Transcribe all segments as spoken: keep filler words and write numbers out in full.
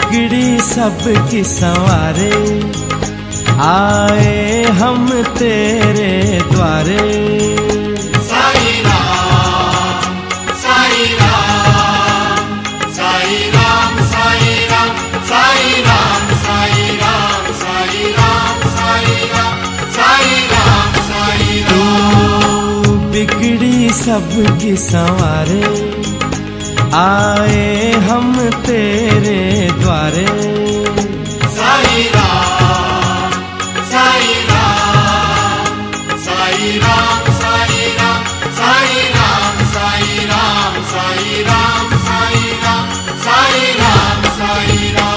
बिगड़ी सबकी संवारे, आए हम तेरे द्वारे। साईं राम साईं राम साईं राम साईं राम साईं राम साईं राम साईं राम साईं राम साईं राम साईं राम। तू बिगड़ी सबकी संवारे, आए हम तेरे द्वारे। साईं राम साईं राम साईं राम साईं राम साईं राम साईं राम साईं राम साईं राम साईं राम साईं राम।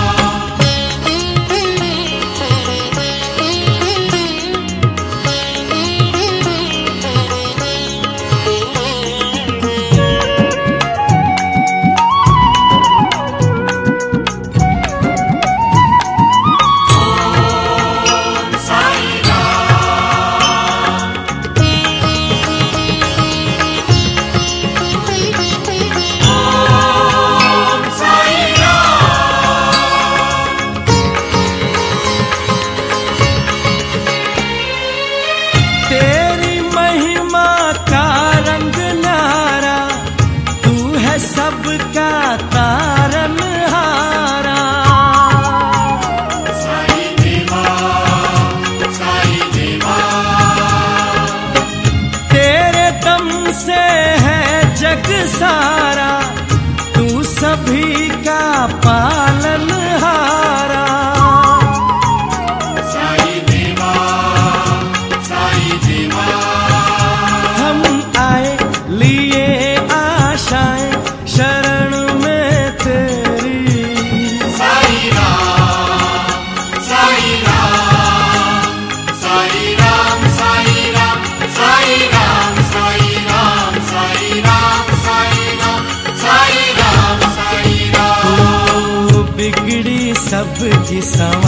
सबका तारनहारा, साईं देवा साईं देवा, तेरे दम से है जग सारा, तू सभी का पालनहारा। साईं देवा साईं देवा, हम आए लिए आशाएं शरण में तेरी। साईं राम साईं राम साईं राम साईं राम साईं राम साईं राम साईं राम साईं राम साईं राम साईं राम। तू बिगड़ी सबकी संवारे,